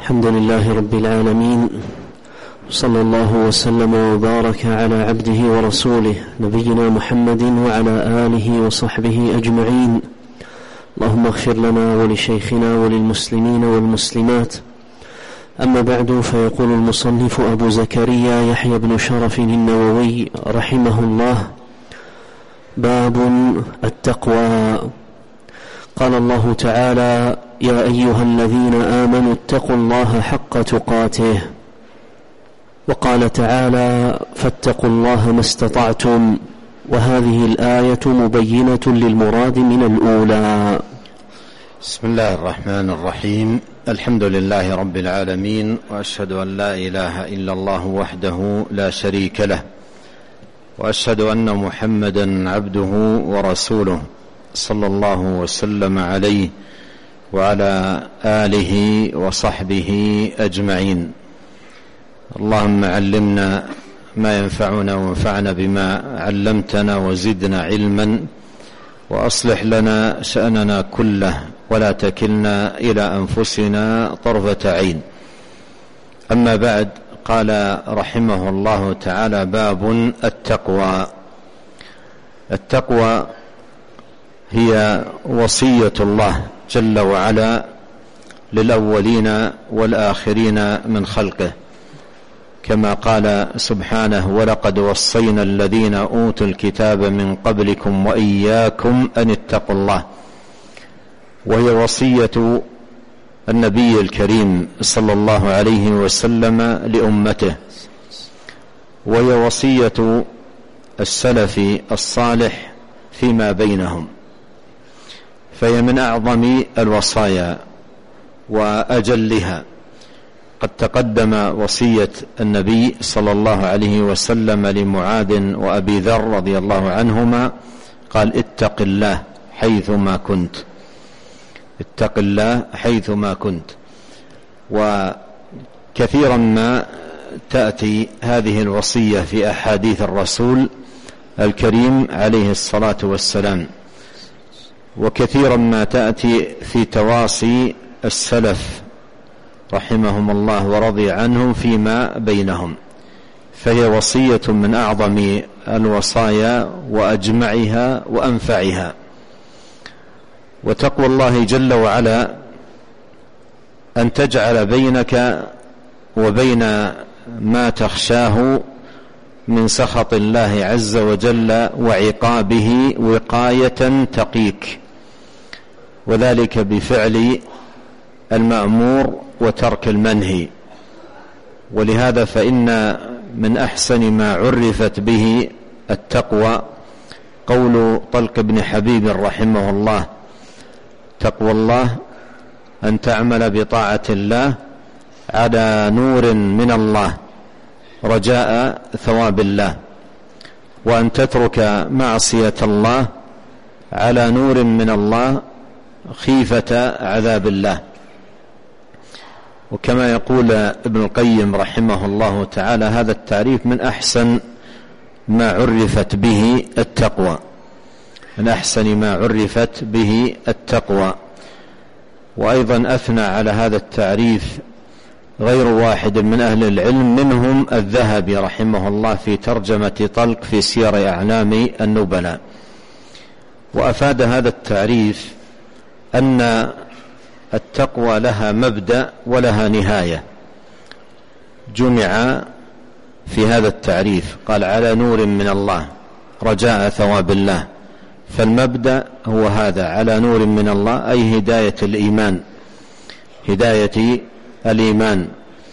الحمد لله رب العالمين، صلى الله وسلم وبارك على عبده ورسوله نبينا محمد وعلى آله وصحبه أجمعين. اللهم اغفر لنا ولشيخنا وللمسلمين والمسلمات. أما بعد، فيقول المصنف أبو زكريا يحيى بن شرف النووي رحمه الله: باب التقوى. قال الله تعالى: يا أيها الذين آمنوا اتقوا الله حق تقاته. وقال تعالى: فاتقوا الله ما استطعتم. وهذه الآية مبينة للمراد من الأولى. بسم الله الرحمن الرحيم. الحمد لله رب العالمين، وأشهد أن لا إله إلا الله وحده لا شريك له، وأشهد أن محمدا عبده ورسوله، صلى الله وسلم عليه وعلى آله وصحبه أجمعين. اللهم علمنا ما ينفعنا وانفعنا بما علمتنا وزدنا علما، وأصلح لنا شأننا كله ولا تكلنا إلى أنفسنا طرفة عين. أما بعد، قال رحمه الله تعالى: باب التقوى. التقوى هي وصية الله جل وعلا للأولين والآخرين من خلقه، كما قال سبحانه: ولقد وصينا الذين أوتوا الكتاب من قبلكم وإياكم أن اتقوا الله. وهي وصية النبي الكريم صلى الله عليه وسلم لأمته، وهي وصية السلف الصالح فيما بينهم، فهي من أعظم الوصايا وأجلها. قد تقدم وصية النبي صلى الله عليه وسلم لمعاذ وأبي ذر رضي الله عنهما، قال: اتق الله حيثما كنت، اتق الله حيثما كنت. وكثيرا ما تأتي هذه الوصية في أحاديث الرسول الكريم عليه الصلاة والسلام، وكثيرا ما تأتي في تواصي السلف رحمهم الله ورضي عنهم فيما بينهم، فهي وصية من أعظم الوصايا وأجمعها وأنفعها. وتقوى الله جل وعلا أن تجعل بينك وبين ما تخشاه من سخط الله عز وجل وعقابه وقاية تقيك، وذلك بفعل المأمور وترك المنهي. ولهذا فإن من أحسن ما عرفت به التقوى قول طلق بن حبيب رحمه الله: تقوى الله أن تعمل بطاعة الله على نور من الله رجاء ثواب الله، وأن تترك معصية الله على نور من الله خيفة عذاب الله. وكما يقول ابن القيم رحمه الله تعالى: هذا التعريف من أحسن ما عرفت به التقوى، من أحسن ما عرفت به التقوى. وأيضا أثنى على هذا التعريف غير واحد من أهل العلم، منهم الذهبي رحمه الله في ترجمة طلق في سير أعلام النبلاء. وأفاد هذا التعريف أن التقوى لها مبدأ ولها نهاية، جمع في هذا التعريف. قال: على نور من الله رجاء ثواب الله. فالمبدأ هو هذا: على نور من الله، أي هداية الإيمان، هداية الإيمان.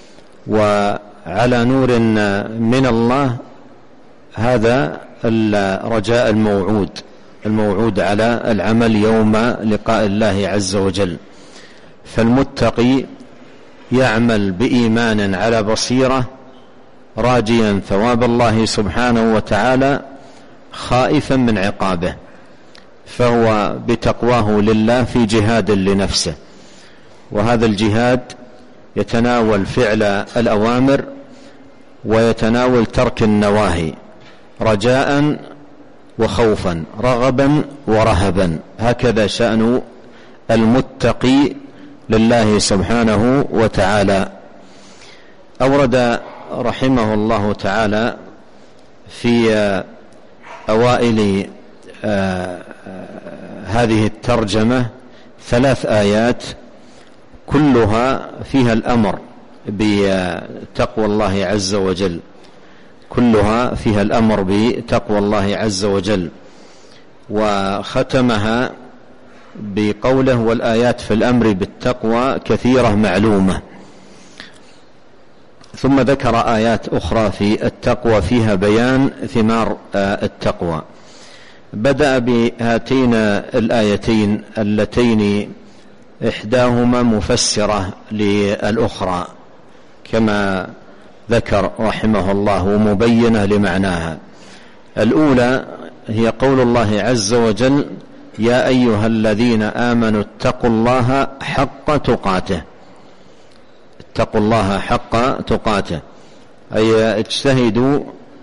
وعلى نور من الله هذا الرجاء الموعود على العمل يوم لقاء الله عز وجل. فالمتقي يعمل بإيمان على بصيرة، راجيا ثواب الله سبحانه وتعالى، خائفا من عقابه، فهو بتقواه لله في جهاد لنفسه. وهذا الجهاد يتناول فعل الأوامر ويتناول ترك النواهي، رجاء وخوفا، رغبا ورهبا. هكذا شأن المتقي لله سبحانه وتعالى. أورد رحمه الله تعالى في أوائل هذه الترجمة 3 آيات كلها فيها الأمر بتقوى الله عز وجل، كلها فيها الأمر بتقوى الله عز وجل، وختمها بقوله: والآيات في الأمر بالتقوى كثيرة معلومة. ثم ذكر آيات أخرى في التقوى فيها بيان ثمار التقوى. بدأ بهاتين الآيتين اللتين إحداهما مفسرة للأخرى كما ذكر رحمه الله ومبينة لمعناها. الأولى هي قول الله عز وجل: يا أيها الذين آمنوا اتقوا الله حق تقاته. اتقوا الله حق تقاته أي اجتهدوا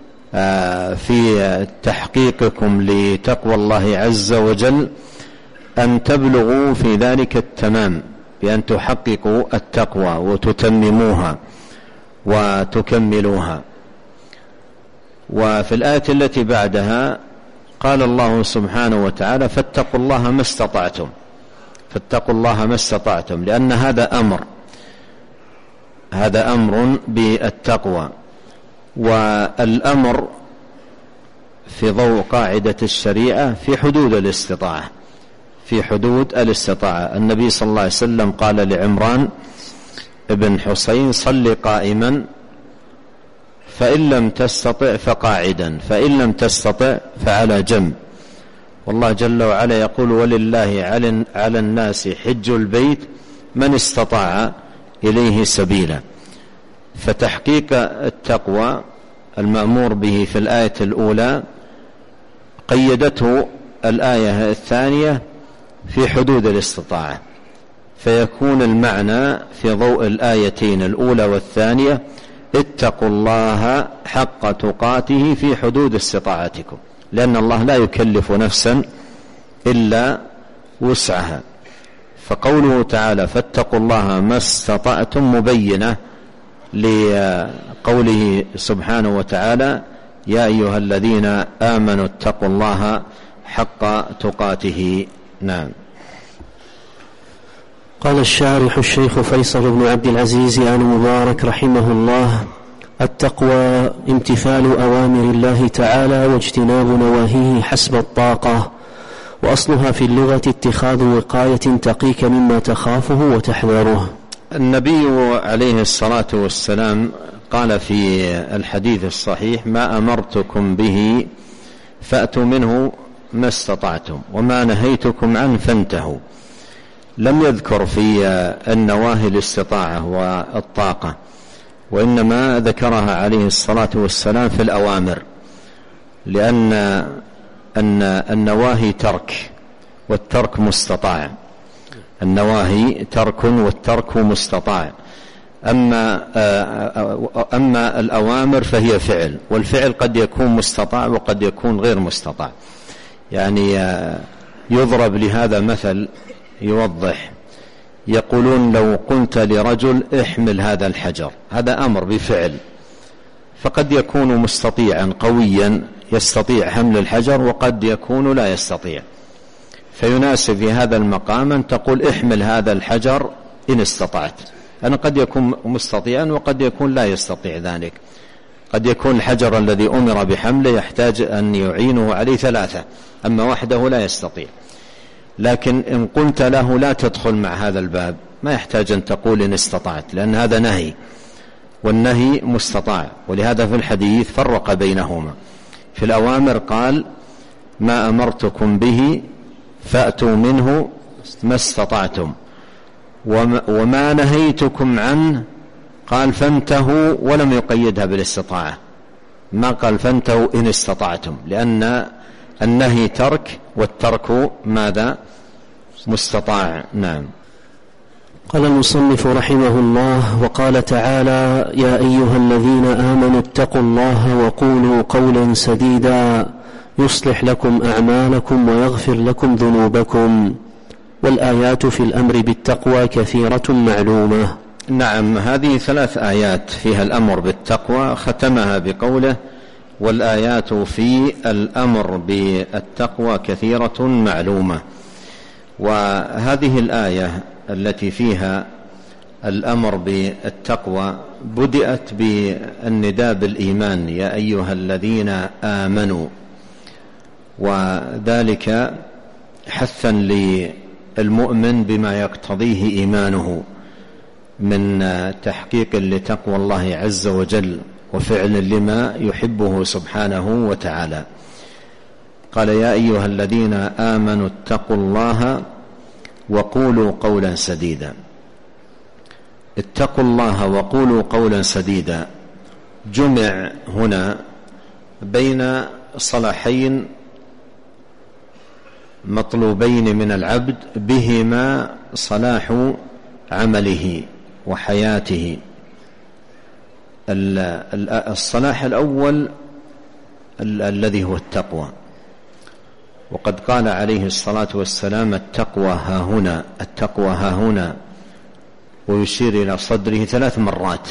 في تحقيقكم لتقوى الله عز وجل أن تبلغوا في ذلك التمام، بأن تحققوا التقوى وتتمموها وتكملوها. وفي الآية التي بعدها قال الله سبحانه وتعالى: فاتقوا الله ما استطعتم. فاتقوا الله ما استطعتم، لأن هذا أمر بالتقوى، والأمر في ضوء قاعدة الشريعة في حدود الاستطاعة، في حدود الاستطاعة. النبي صلى الله عليه وسلم قال لعمران بن حسين: صل قائما، فإن لم تستطع فقاعدا، فإن لم تستطع فعلى جنب. والله جل وعلا يقول: ولله على الناس حج البيت من استطاع إليه سبيلا. فتحقيق التقوى المأمور به في الآية الأولى قيدته الآية الثانية في حدود الاستطاعة، فيكون المعنى في ضوء الآيتين الأولى والثانية: اتقوا الله حق تقاته في حدود استطاعتكم، لأن الله لا يكلف نفسا إلا وسعها. فقوله تعالى: فاتقوا الله ما استطعتم مبينة لقوله سبحانه وتعالى: يا أيها الذين آمنوا اتقوا الله حق تقاته. نعم. قال الشارح الشيخ فيصل بن عبد العزيز آل مبارك رحمه الله: التقوى امتثال أوامر الله تعالى واجتناب نواهيه حسب الطاقة، وأصلها في اللغة اتخاذ وقاية تقيك مما تخافه وتحذره. النبي عليه الصلاة والسلام قال في الحديث الصحيح: ما أمرتكم به فأتوا منه ما استطعتم، وما نهيتكم عنه فانتهوا. لم يذكر في النواهي الاستطاعة والطاقة، وإنما ذكرها عليه الصلاة والسلام في الأوامر، لأن النواهي ترك، والترك مستطاع. النواهي ترك والترك مستطاع. أما الأوامر فهي فعل، والفعل قد يكون مستطاع وقد يكون غير مستطاع. يعني يضرب لهذا مثل يوضح، يقولون: لو قلت لرجل احمل هذا الحجر، هذا أمر بفعل، فقد يكون مستطيعا قويا يستطيع حمل الحجر، وقد يكون لا يستطيع. فيناسب في هذا المقام أن تقول: احمل هذا الحجر إن استطعت. أنا قد يكون مستطيعا وقد يكون لا يستطيع ذلك. قد يكون الحجر الذي أمر بحمله يحتاج أن يعينه عليه 3، أما وحده لا يستطيع. لكن إن قلت له لا تدخل مع هذا الباب، ما يحتاج أن تقول إن استطعت، لأن هذا نهي، والنهي مستطاع. ولهذا في الحديث فرق بينهما. في الأوامر قال: ما أمرتكم به فأتوا منه ما استطعتم، وما نهيتكم عنه قال فانتهوا، ولم يقيدها بالاستطاعة، ما قال فانتهوا إن استطعتم، لأن النهي ترك، والترك ماذا؟ مستطاع. نعم. قال المصنف رحمه الله: وقال تعالى: يا أيها الذين آمنوا اتقوا الله وقولوا قولا سديدا يصلح لكم أعمالكم ويغفر لكم ذنوبكم. والآيات في الأمر بالتقوى كثيرة معلومة. نعم، هذه 3 آيات فيها الأمر بالتقوى، ختمها بقوله والآيات في الأمر بالتقوى كثيرة معلومة. وهذه الآية التي فيها الأمر بالتقوى بدأت بالنداء بالإيمان يا أيها الذين آمنوا، وذلك حثا للمؤمن بما يقتضيه إيمانه من تحقيق لتقوى الله عز وجل وفعل لما يحبه سبحانه وتعالى. قال يا أيها الذين آمنوا اتقوا الله وقولوا قولا سديدا. اتقوا الله وقولوا قولا سديدا جمع هنا بين صلاحين مطلوبين من العبد بهما صلاح عمله وحياته. الصلاح الأول الذي هو التقوى، وقد قال عليه الصلاة والسلام التقوى ها هنا، التقوى ها هنا، ويشير إلى صدره 3 مرات.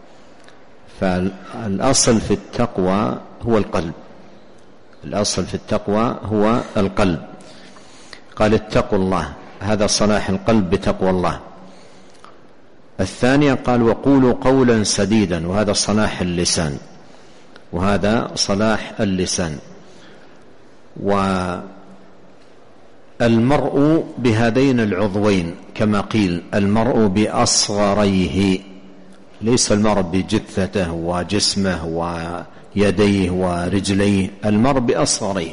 فالأصل في التقوى هو القلب، الأصل في التقوى هو القلب. قال اتقوا الله، هذا صلاح القلب بتقوى الله. الثانية قال وقولوا قولا سديدا، وهذا صلاح اللسان، وهذا صلاح اللسان. والمرء بهذين العضوين كما قيل المرء بأصغريه، ليس المرء بجثته وجسمه ويديه ورجليه، المرء بأصغريه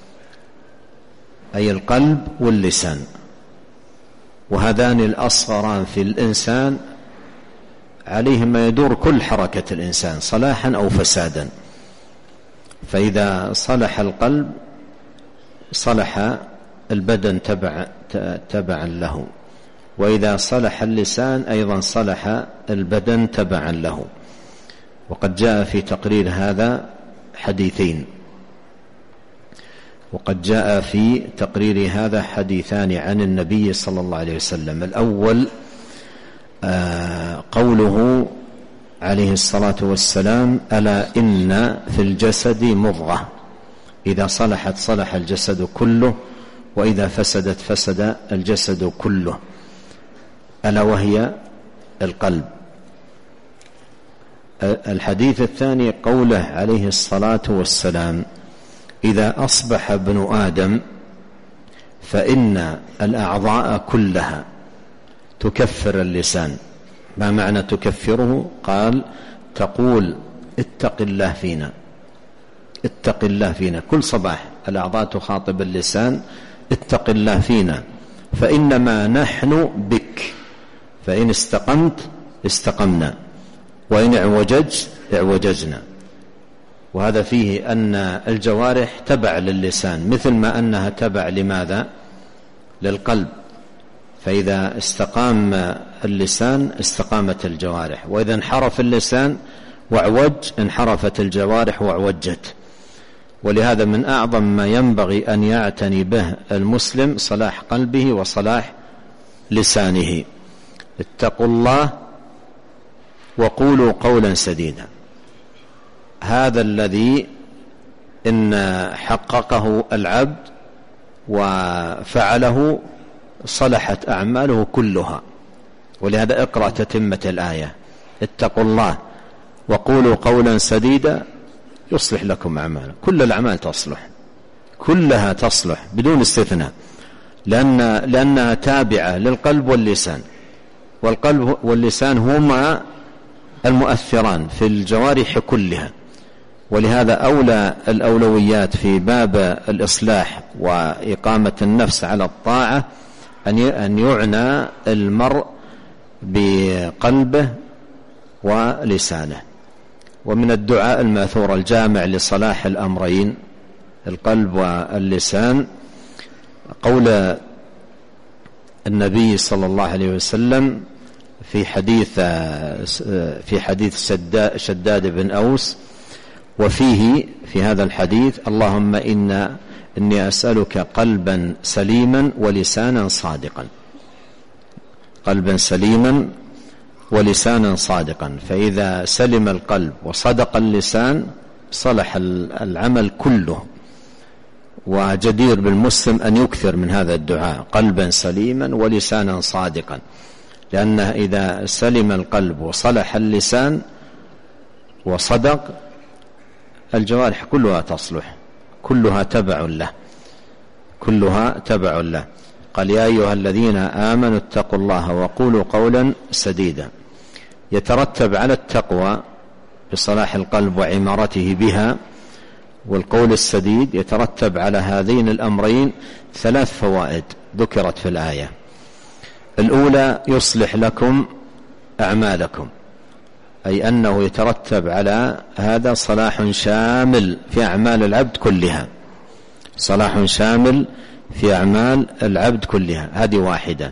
أي القلب واللسان، وهذان الأصغران في الإنسان عليهما يدور كل حركة الإنسان صلاحا أو فسادا. فإذا صلح القلب صلح البدن تبعا له، وإذا صلح اللسان أيضا صلح البدن تبعا له. وقد جاء في تقرير هذا حديثين، وقد جاء في تقرير هذا حديثان عن النبي صلى الله عليه وسلم. الأول قوله عليه الصلاة والسلام ألا إن في الجسد مضغة إذا صلحت صلح الجسد كله وإذا فسدت فسد الجسد كله، ألا وهي القلب. الحديث الثاني قوله عليه الصلاة والسلام إذا أصبح ابن آدم فإن الأعضاء كلها تكفر اللسان. ما معنى تكفره؟ قال تقول اتق الله فينا، اتق الله فينا. كل صباح الأعضاء تخاطب اللسان اتق الله فينا، فإنما نحن بك، فإن استقمت استقمنا، وإن اعوججت اعوججنا. وهذا فيه أن الجوارح تبع للسان مثل ما أنها تبع لماذا؟ للقلب. فإذا استقام اللسان استقامت الجوارح، وإذا انحرف اللسان واعوج انحرفت الجوارح واعوجت. ولهذا من أعظم ما ينبغي أن يعتني به المسلم صلاح قلبه وصلاح لسانه. اتقوا الله وقولوا قولا سديدا، هذا الذي إن حققه العبد وفعله صلحت أعماله كلها. ولهذا اقرأ تتمة الآية اتقوا الله وقولوا قولا سديدا يصلح لكم أعمالكم. كل الأعمال تصلح، كلها تصلح بدون استثناء، لأنها تابعة للقلب واللسان، والقلب واللسان هما المؤثران في الجوارح كلها. ولهذا أولى الأولويات في باب الإصلاح وإقامة النفس على الطاعة أن يعنى المرء بقلبه ولسانه. ومن الدعاء الماثور الجامع لصلاح الأمرين القلب واللسان قول النبي صلى الله عليه وسلم في حديث شداد بن أوس، وفيه في هذا الحديث اللهم إني أسألك قلبا سليما ولسانا صادقا، قلبا سليما ولسانا صادقا. فإذا سلم القلب وصدق اللسان صلح العمل كله. وجدير بالمسلم أن يكثر من هذا الدعاء، قلبا سليما ولسانا صادقا، لأنه إذا سلم القلب وصلح اللسان وصدق الجوارح كلها تصلح، كلها تبع له، كلها تبع له. قال يا أيها الذين آمنوا اتقوا الله وقولوا قولا سديدا. يترتب على التقوى بصلاح القلب وعمارته بها والقول السديد، يترتب على هذين الأمرين 3 فوائد ذكرت في الآية. الأولى يصلح لكم أعمالكم، أي أنه يترتب على هذا صلاح شامل في أعمال العبد كلها، صلاح شامل في أعمال العبد كلها. هذه واحدة.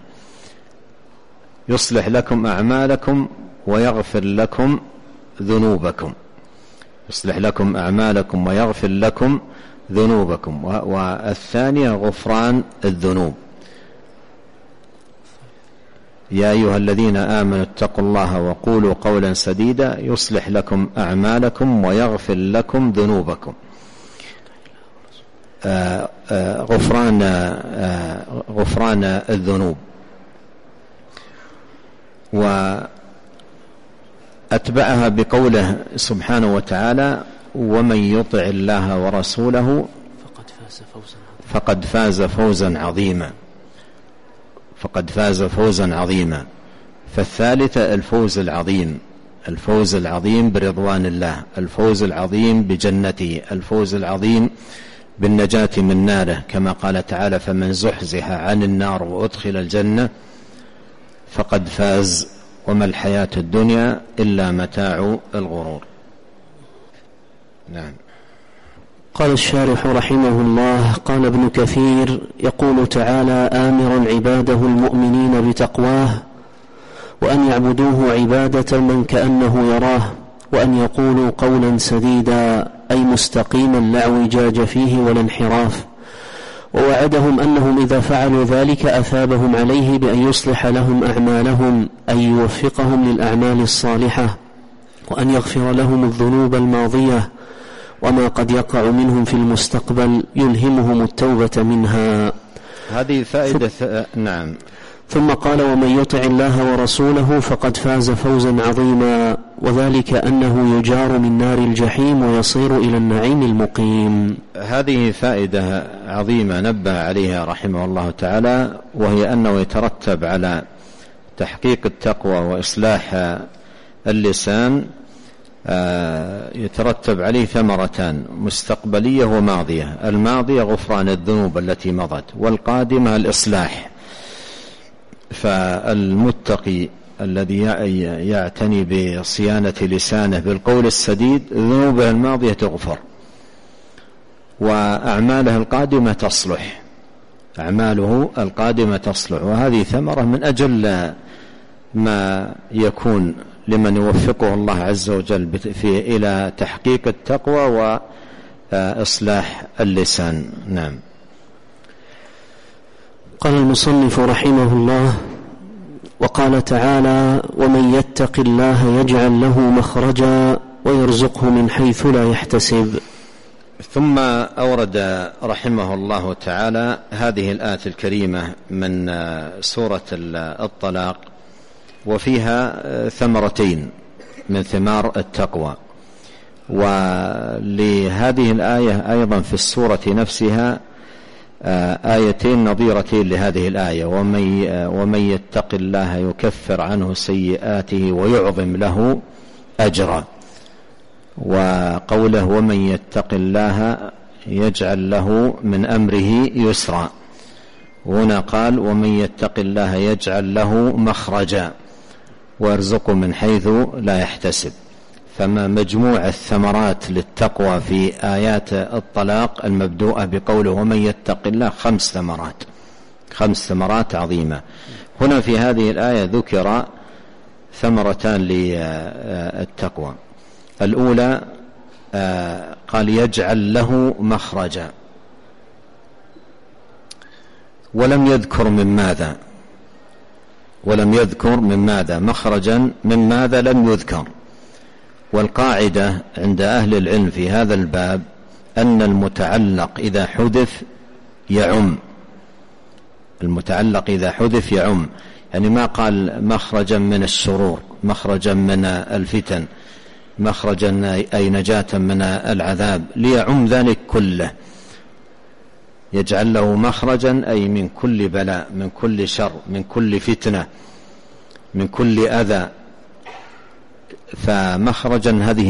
يصلح لكم أعمالكم ويغفر لكم ذنوبكم، يصلح لكم أعمالكم ويغفر لكم ذنوبكم. والثانية غفران الذنوب. يا أيها الذين آمنوا اتقوا الله وقولوا قولا سديدا يصلح لكم أعمالكم ويغفر لكم ذنوبكم. غفران الذنوب. وأتبعها بقوله سبحانه وتعالى ومن يطع الله ورسوله فقد فاز فوزا عظيما، فقد فاز فوزا عظيما. فالثالثة الفوز العظيم، الفوز العظيم برضوان الله، الفوز العظيم بجنته، الفوز العظيم بالنجاة من ناره، كما قال تعالى فمن زحزح عن النار وأدخل الجنة فقد فاز وما الحياة الدنيا إلا متاع الغرور. نعم. قال الشارح رحمه الله قال ابن كثير يقول تعالى آمرا عباده المؤمنين بتقواه وأن يعبدوه عبادة من كأنه يراه، وأن يقولوا قولا سديدا أي مستقيما لا اعوجاج فيه ولا انحراف. ووعدهم أنهم إذا فعلوا ذلك أثابهم عليه بأن يصلح لهم أعمالهم، أي يوفقهم للأعمال الصالحة، وأن يغفر لهم الذنوب الماضية وما قد يقع منهم في المستقبل يلهمهم التوبة منها. هذه فائدة. نعم. ثم قال ومن يطع الله ورسوله فقد فاز فوزا عظيما، وذلك أنه يجار من نار الجحيم ويصير إلى النعيم المقيم. هذه فائدة عظيمة نبه عليها رحمه الله تعالى، وهي أنه يترتب على تحقيق التقوى وإصلاح اللسان يترتب عليه ثمرتان مستقبلية وماضية. الماضية غفران الذنوب التي مضت، والقادمة الإصلاح. فالمتقي الذي يعتني بصيانة لسانه بالقول السديد ذنوبه الماضية تغفر وأعماله القادمة تصلح، أعماله القادمة تصلح. وهذه ثمرة من أجل ما يكون لمن يوفقه الله عز وجل إلى تحقيق التقوى وإصلاح اللسان. نعم. قال المصنف رحمه الله وقال تعالى ومن يتق الله يجعل له مخرجا ويرزقه من حيث لا يحتسب. ثم أورد رحمه الله تعالى هذه الآية الكريمة من سورة الطلاق، وفيها ثمرتين من ثمار التقوى. ولهذه الآية أيضا في السورة نفسها آيتين نظيرتين لهذه الآية، ومن يتق الله يكفر عنه سيئاته ويعظم له أجرا، وقوله ومن يتق الله يجعل له من أمره يسرا. هنا قال ومن يتق الله يجعل له مخرجا ويرزقه من حيث لا يحتسب. فما مجموع الثمرات للتقوى في آيات الطلاق المبدوءة بقوله ومن يتق الله 5 ثمرات، 5 ثمرات عظيمة. هنا في هذه الآية ذكر ثمرتان للتقوى. الأولى قال يجعل له مخرجا، ولم يذكر من ماذا مخرجا من ماذا لم يذكر. والقاعدة عند أهل العلم في هذا الباب أن المتعلق إذا حذف يعم. يعني ما قال مخرجا من الشرور، مخرجا من الفتن، مخرجا أي نجاة من العذاب، ليعم ذلك كله، يجعل له مخرجا أي من كل بلاء، من كل شر، من كل فتنة، من كل أذى. فمخرجا هذه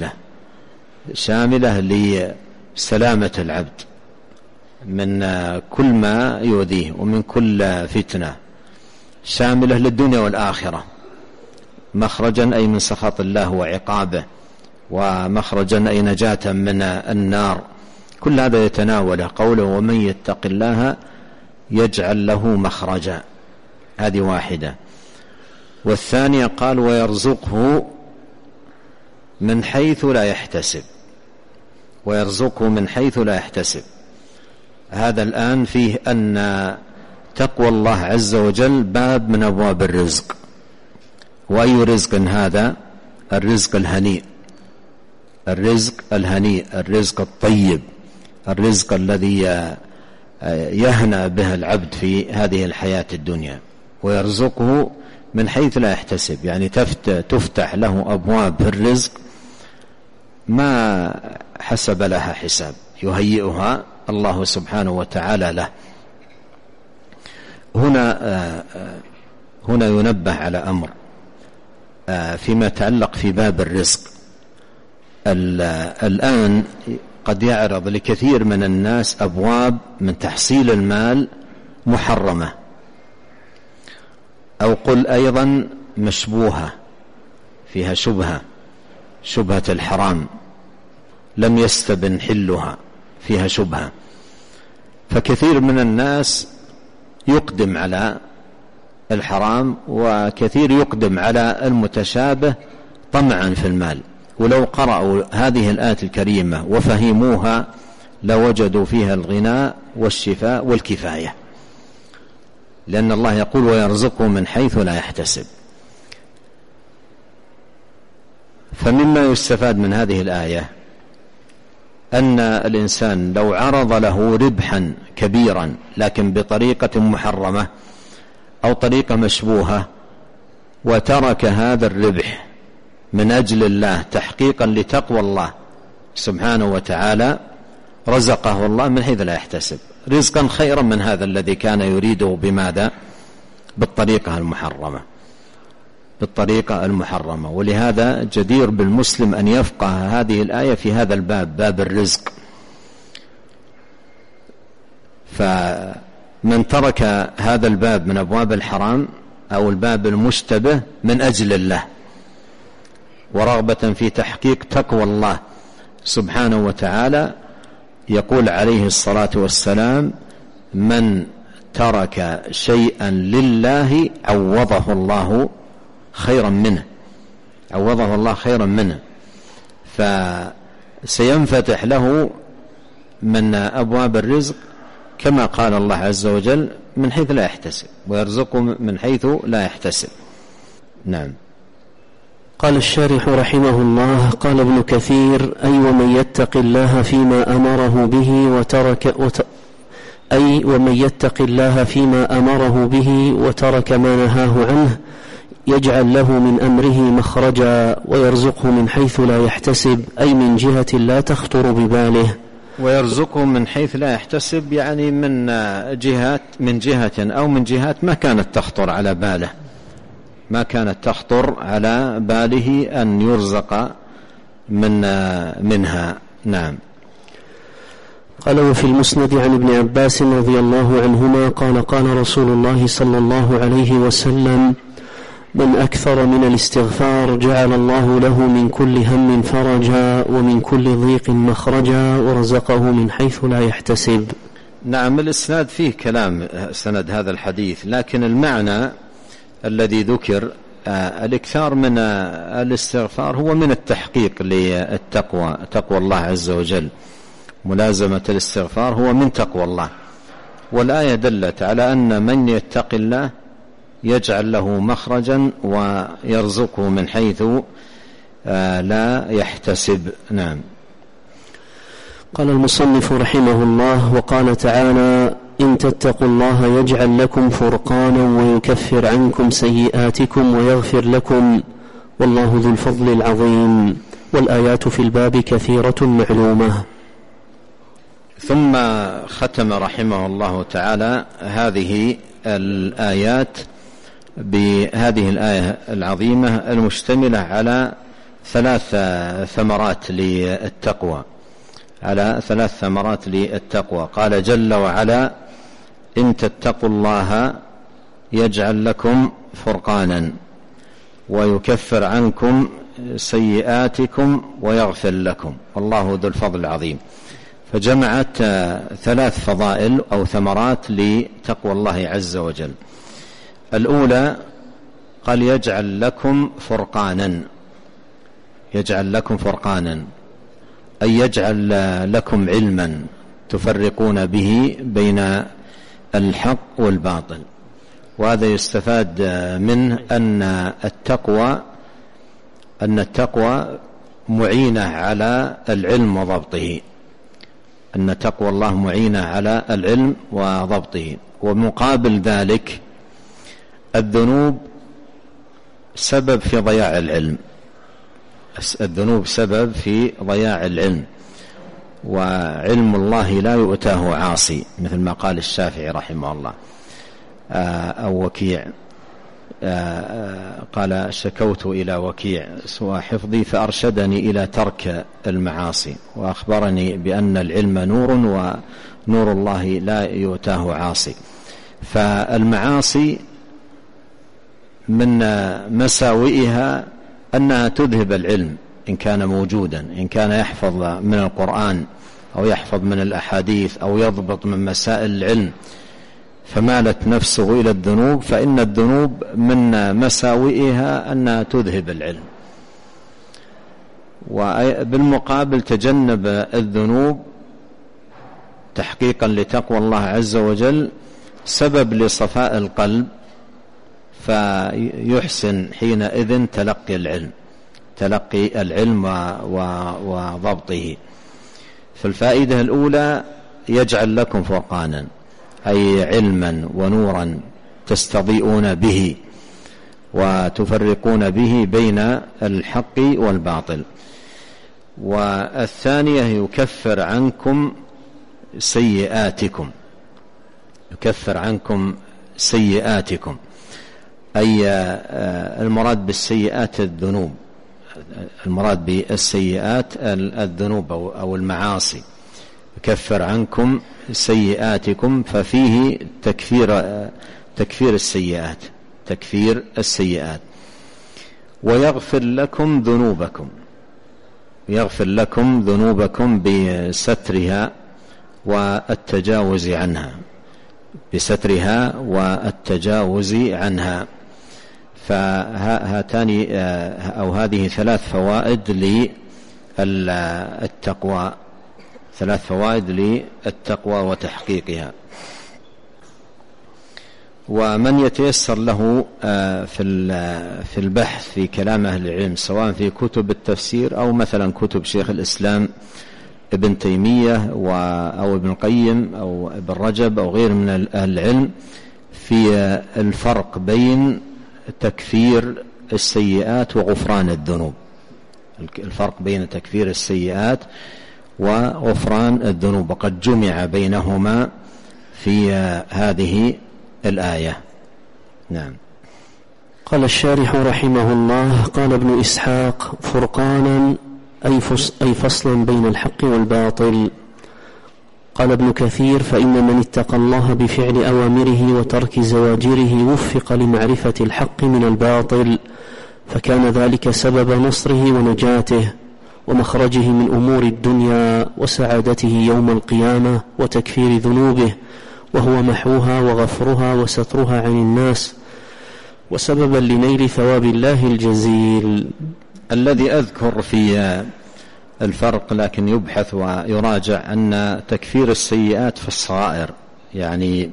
شاملة لسلامة العبد من كل ما يؤذيه ومن كل فتنة، شاملة للدنيا والآخرة. مخرجا أي من سخط الله وعقابه، ومخرجا أي نجاة من النار. كل هذا يتناوله قوله ومن يتق الله يجعل له مخرجا، هذه واحدة. والثانية قال ويرزقه من حيث لا يحتسب. هذا الآن فيه أن تقوى الله عز وجل باب من أبواب الرزق. وأي رزق هذا؟ الرزق الهنيء، الرزق الطيب، الرزق الذي يهنى به العبد في هذه الحياة الدنيا. ويرزقه من حيث لا يحتسب، يعني تفتح له أبواب الرزق ما حسب لها حساب، يهيئها الله سبحانه وتعالى له. هنا ينبه على أمر فيما يتعلق في باب الرزق. الآن قد يعرض لكثير من الناس أبواب من تحصيل المال محرمة، أو قل أيضا مشبوهة، فيها شبهة الحرام، لم يستبن حلها، فيها شبهة. فكثير من الناس يقدم على الحرام، وكثير يقدم على المتشابه طمعا في المال. ولو قرأوا هذه الآية الكريمة وفهموها لوجدوا فيها الغناء والشفاء والكفاية، لأن الله يقول ويرزقه من حيث لا يحتسب. فمما يستفاد من هذه الآية أن الإنسان لو عرض له ربحا كبيرا لكن بطريقة محرمة أو طريقة مشبوهة، وترك هذا الربح من أجل الله تحقيقا لتقوى الله سبحانه وتعالى، رزقه الله من حيث لا يحتسب رزقا خيرا من هذا الذي كان يريده بماذا؟ بالطريقة المحرمة. ولهذا جدير بالمسلم أن يفقه هذه الآية في هذا الباب، باب الرزق. فمن ترك هذا الباب من أبواب الحرام أو الباب المشتبه من أجل الله ورغبة في تحقيق تقوى الله سبحانه وتعالى، يقول عليه الصلاة والسلام من ترك شيئا لله عوضه الله خيرا منه، فسينفتح له من أبواب الرزق كما قال الله عز وجل من حيث لا يحتسب، ويرزقه من حيث لا يحتسب. نعم. قال الشارح رحمه الله قال ابن كثير أي ومن يتق الله فيما أمره به وترك ما نهاه عنه يجعل له من أمره مخرجا ويرزقه من حيث لا يحتسب، أي من جهة لا تخطر بباله. ويرزقه من حيث لا يحتسب يعني من جهة أو من جهات ما كانت تخطر على باله أن يرزق منها. نعم. قال وفي المسند عن ابن عباس رضي الله عنهما قال رسول الله صلى الله عليه وسلم من أكثر من الاستغفار جعل الله له من كل هم فرجا ومن كل ضيق مخرجا ورزقه من حيث لا يحتسب. نعم. الإسناد فيه كلام سند هذا الحديث، لكن المعنى الذي ذكر الإكثار من الاستغفار هو من التحقيق للتقوى، تقوى الله عز وجل. ملازمة الاستغفار هو من تقوى الله والآية دلت على أن من يتق الله يجعل له مخرجا ويرزقه من حيث لا يحتسب. نعم. قال المصنف رحمه الله: وقال تعالى: إن تتقوا الله يجعل لكم فرقانا ويكفر عنكم سيئاتكم ويغفر لكم والله ذو الفضل العظيم. والآيات في الباب كثيرة معلومة. ثم ختم رحمه الله تعالى هذه الآيات بهذه الآية العظيمة المشتملة على 3 ثمرات للتقوى، على 3 ثمرات للتقوى. قال جل وعلا: إن تتقوا الله يجعل لكم فرقانا ويكفر عنكم سيئاتكم ويغفر لكم والله ذو الفضل العظيم. فجمعت 3 فضائل أو ثمرات لتقوى الله عز وجل. الأولى قال: يجعل لكم فرقانا، يجعل لكم فرقانا أي يجعل لكم علما تفرقون به بين الحق والباطل. وهذا يستفاد منه أن التقوى معينة على العلم وضبطه، أن تقوى الله معينة على العلم وضبطه. ومقابل ذلك الذنوب سبب في ضياع العلم، الذنوب سبب في ضياع العلم، وعلم الله لا يؤتاه عاصي، مثل ما قال الشافعي رحمه الله أو وكيع قال: شكوت إلى وكيع سوء حفظي فأرشدني إلى ترك المعاصي، وأخبرني بأن العلم نور ونور الله لا يؤتاه عاصي. فالمعاصي من مساوئها أنها تذهب العلم إن كان موجودا، إن كان يحفظ من القرآن أو يحفظ من الأحاديث أو يضبط من مسائل العلم فمالت نفسه إلى الذنوب، فإن الذنوب من مساوئها أنها تذهب العلم. وبالمقابل تجنب الذنوب تحقيقا لتقوى الله عز وجل سبب لصفاء القلب، فيحسن حينئذ تلقي العلم وضبطه. فالفائدة الأولى: يجعل لكم فرقانا أي علما ونورا تستضيئون به وتفرقون به بين الحق والباطل. والثانية: يكفر عنكم سيئاتكم، يكفر عنكم سيئاتكم أي المراد بالسيئات الذنوب، المراد بالسيئات الذنوب أو المعاصي. يكفر عنكم سيئاتكم، ففيه تكفير السيئات. ويغفر لكم ذنوبكم، يغفر لكم ذنوبكم بسترها والتجاوز عنها، بسترها والتجاوز عنها. فهاتان أو هذه 3 فوائد للتقوى، 3 فوائد للتقوى وتحقيقها. ومن يتيسر له في البحث في كلام أهل العلم سواء في كتب التفسير أو مثلا كتب شيخ الإسلام ابن تيمية أو ابن القيم أو ابن رجب أو غير من أهل العلم في الفرق بين تكفير السيئات وغفران الذنوب، الفرق بين تكفير السيئات وغفران الذنوب، وقد جمع بينهما في هذه الآية. نعم. قال الشارح رحمه الله: قال ابن إسحاق: فرقانا أي فصلا بين الحق والباطل. قال ابن كثير: فإن من اتقى الله بفعل أوامره وترك زواجره وفق لمعرفة الحق من الباطل، فكان ذلك سبب نصره ونجاته ومخرجه من أمور الدنيا وسعادته يوم القيامة وتكفير ذنوبه، وهو محوها وغفرها وسترها عن الناس، وسببا لنيل ثواب الله الجزيل. الذي أذكر في الفرق لكن يبحث ويراجع أن تكفير السيئات في الصغائر، يعني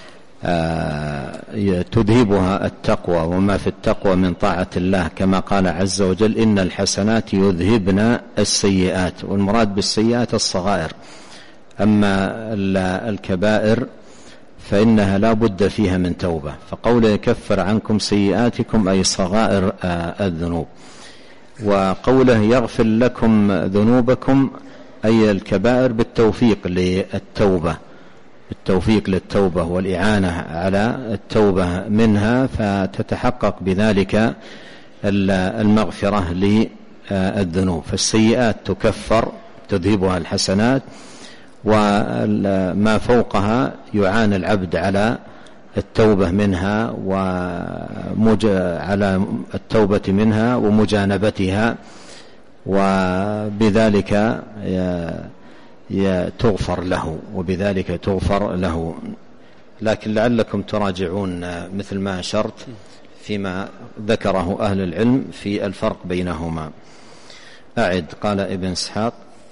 تذهبها التقوى، وما في التقوى من طاعة الله، كما قال عز وجل: إن الحسنات يذهبن السيئات. والمراد بالسيئات الصغائر، أما الكبائر فإنها لا بد فيها من توبة. فقوله يكفر عنكم سيئاتكم أي صغائر الذنوب، وقوله يغفر لكم ذنوبكم أي الكبائر بالتوفيق للتوبة، التوفيق للتوبة والإعانة على التوبة منها، فتتحقق بذلك المغفرة للذنوب. فالسيئات تكفر تذهبها الحسنات، وما فوقها يعان العبد على التوبة منها على التوبة منها ومجانبتها، وبذلك تغفر له، وبذلك تغفر له. لكن لعلكم تراجعون مثل ما أشرت فيما ذكره أهل العلم في الفرق بينهما. أعد. قال ابن إسحاق: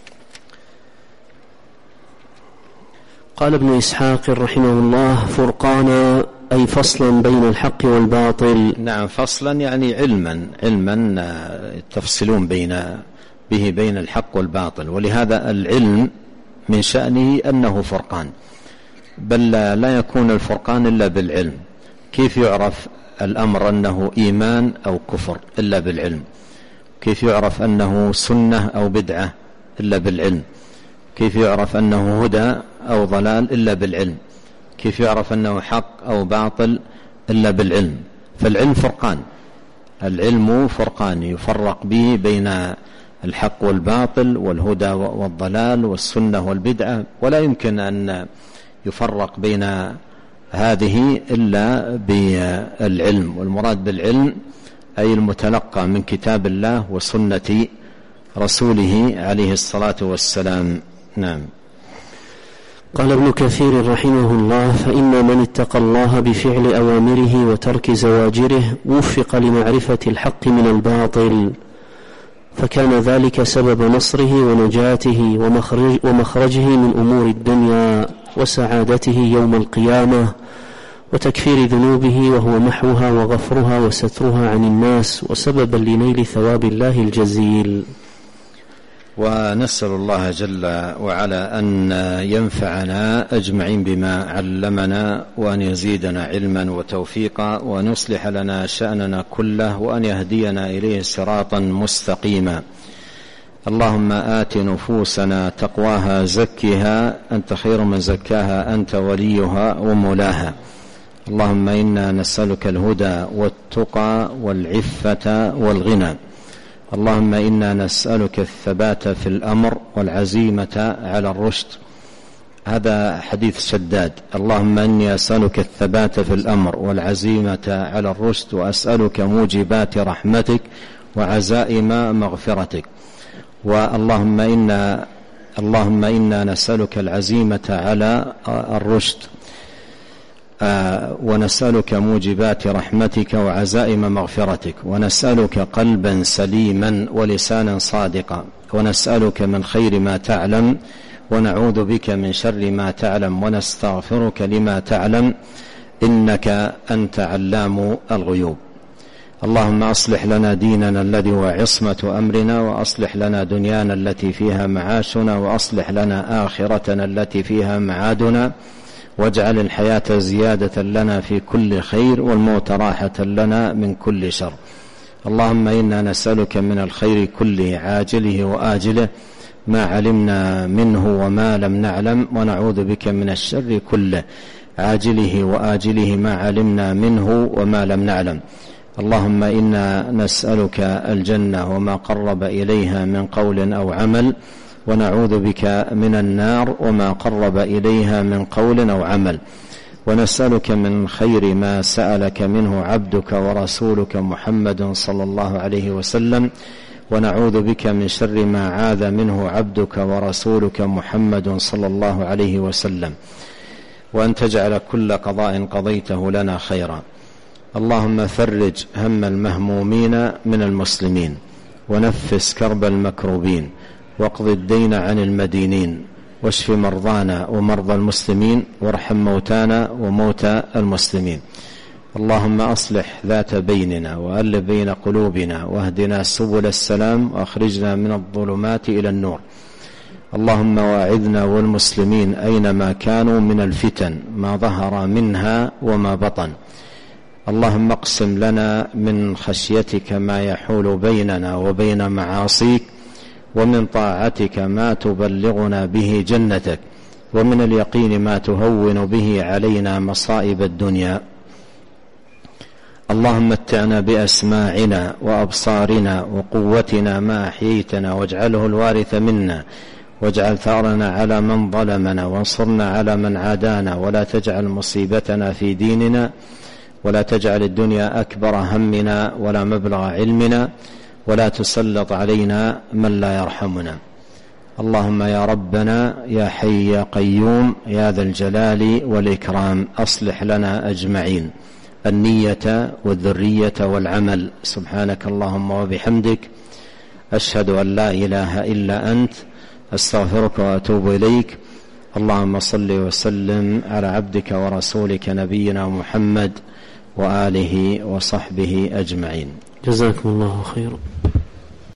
قال ابن إسحاق رحمه الله: فرقانا أي فصلا بين الحق والباطل. نعم، فصلا يعني علما تفصلون بين الحق والباطل. ولهذا العلم من شأنه أنه فرقان، بل لا يكون الفرقان إلا بالعلم. كيف يعرف الأمر أنه إيمان أو كفر إلا بالعلم؟ كيف يعرف أنه سنة أو بدعة إلا بالعلم؟ كيف يعرف أنه هدى أو ضلال إلا بالعلم؟ كيف يعرف أنه حق أو باطل إلا بالعلم؟ فالعلم فرقان، العلم فرقان يفرق به بين الحق والباطل والهدى والضلال والسنة والبدعة، ولا يمكن أن يفرق بين هذه إلا بالعلم. والمراد بالعلم أي المتلقى من كتاب الله وسنة رسوله عليه الصلاة والسلام. نعم. قال ابن كثير رحمه الله: فإن من اتقى الله بفعل أوامره وترك زواجره وفق لمعرفة الحق من الباطل، فكان ذلك سبب نصره ونجاته ومخرجه من أمور الدنيا وسعادته يوم القيامة، وتكفير ذنوبه وهو محوها وغفرها وسترها عن الناس، وسببا لنيل ثواب الله الجزيل. ونسأل الله جل وعلا أن ينفعنا أجمعين بما علمنا، وأن يزيدنا علما وتوفيقا، وأن يصلح لنا شأننا كله، وأن يهدينا إليه صراطا مستقيما. اللهم آت نفوسنا تقواها زكها أنت خير من زكاها أنت وليها ومولاها. اللهم إنا نسألك الهدى والتقى والعفة والغنى. اللهم إنا نسألك الثبات في الأمر والعزيمة على الرشد. هذا حديث شداد. اللهم إني أسألك الثبات في الأمر والعزيمة على الرشد، وأسألك موجبات رحمتك وعزائم مغفرتك. اللهم إنا نسألك العزيمة على الرشد، ونسألك موجبات رحمتك وعزائم مغفرتك، ونسألك قلبا سليما ولسانا صادقا، ونسألك من خير ما تعلم، ونعوذ بك من شر ما تعلم، ونستغفرك لما تعلم، إنك أنت علام الغيوب. اللهم أصلح لنا ديننا الذي هو عصمة أمرنا، وأصلح لنا دنيانا التي فيها معاشنا، وأصلح لنا آخرتنا التي فيها معادنا، واجعل الحياة زيادة لنا في كل خير، والموت راحة لنا من كل شر. اللهم إنا نسألك من الخير كله عاجله وآجله ما علمنا منه وما لم نعلم، ونعوذ بك من الشر كله عاجله وآجله ما علمنا منه وما لم نعلم. اللهم إنا نسألك الجنة وما قرب إليها من قول أو عمل، ونعوذ بك من النار وما قرب إليها من قول أو عمل. ونسألك من خير ما سألك منه عبدك ورسولك محمد صلى الله عليه وسلم، ونعوذ بك من شر ما عاذ منه عبدك ورسولك محمد صلى الله عليه وسلم، وأن تجعل كل قضاء قضيته لنا خيرا. اللهم فرج هم المهمومين من المسلمين، ونفس كرب المكروبين، واقض الدين عن المدينين، واشف مرضانا ومرضى المسلمين، وارحم موتانا وموتى المسلمين. اللهم أصلح ذات بيننا وألف بين قلوبنا، واهدنا سبل السلام، وأخرجنا من الظلمات إلى النور. اللهم واعذنا والمسلمين أينما كانوا من الفتن ما ظهر منها وما بطن. اللهم اقسم لنا من خشيتك ما يحول بيننا وبين معاصيك، ومن طاعتك ما تبلغنا به جنتك، ومن اليقين ما تهون به علينا مصائب الدنيا. اللهم متعنا بأسماعنا وأبصارنا وقوتنا ما أحييتنا، واجعله الوارث منا، واجعل ثأرنا على من ظلمنا، وانصرنا على من عادانا، ولا تجعل مصيبتنا في ديننا، ولا تجعل الدنيا أكبر همنا ولا مبلغ علمنا، ولا تسلط علينا من لا يرحمنا. اللهم يا ربنا يا حي يا قيوم يا ذا الجلال والإكرام، أصلح لنا أجمعين النية والذرية والعمل. سبحانك اللهم وبحمدك، أشهد أن لا إله إلا أنت، أستغفرك وأتوب إليك. اللهم صل وسلم على عبدك ورسولك نبينا محمد وآله وصحبه أجمعين. جزاكم الله خيرا.